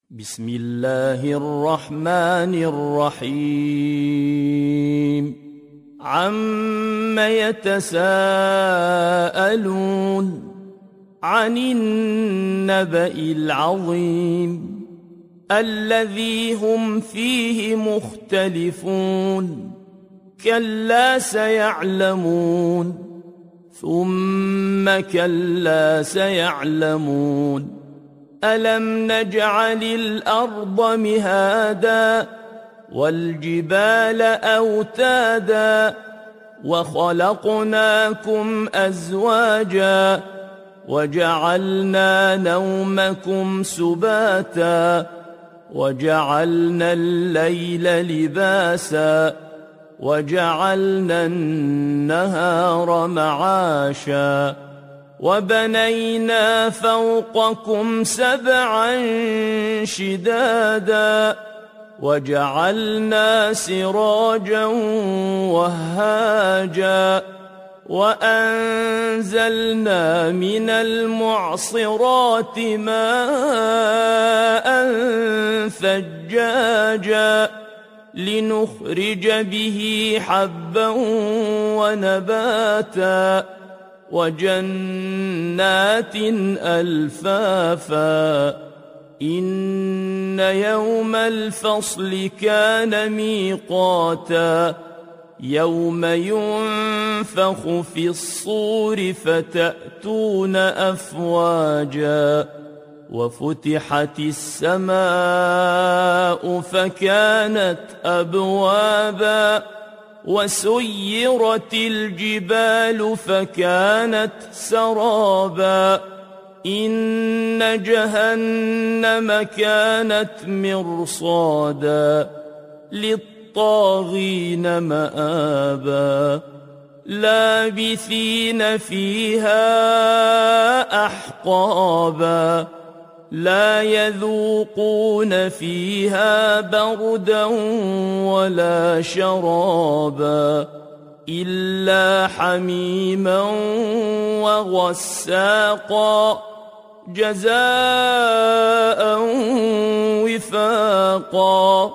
بسم الله الرحمن الرحيم عم يتساءلون عن النبأ العظيم الذي هم فيه مختلفون كلا سيعلمون ثم كلا سيعلمون ألم نجعل الأرض مهادا والجبال أوتادا وخلقناكم أزواجا وجعلنا نومكم سباتا وجعلنا الليل لباسا وجعلنا النهار معاشا وبنينا فوقكم سبعا شدادا وجعلنا سراجا وهاجا وأنزلنا من المعصرات ماء ثجاجا لنخرج به حبا ونباتا وجنات ألفافا إن يوم الفصل كان ميقاتا يوم ينفخ في الصور فتأتون أفواجا وفتحت السماء فكانت أبوابا وسيرت الجبال فكانت سرابا إن جهنم كانت مرصادا للطاغين مآبا لابثين فيها أحقابا لا يذوقون فيها بردا ولا شرابا إلا حميما وغساقا جزاء وفاقا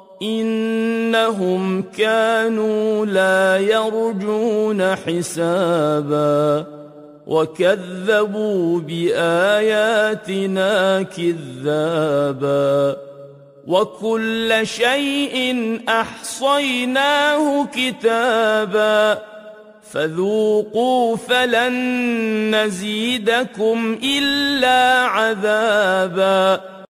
إنهم كانوا لا يرجون حسابا وكذبوا بآياتنا كذابا وكل شيء أحصيناه كتابا فذوقوا فلن نزيدكم إلا عذابا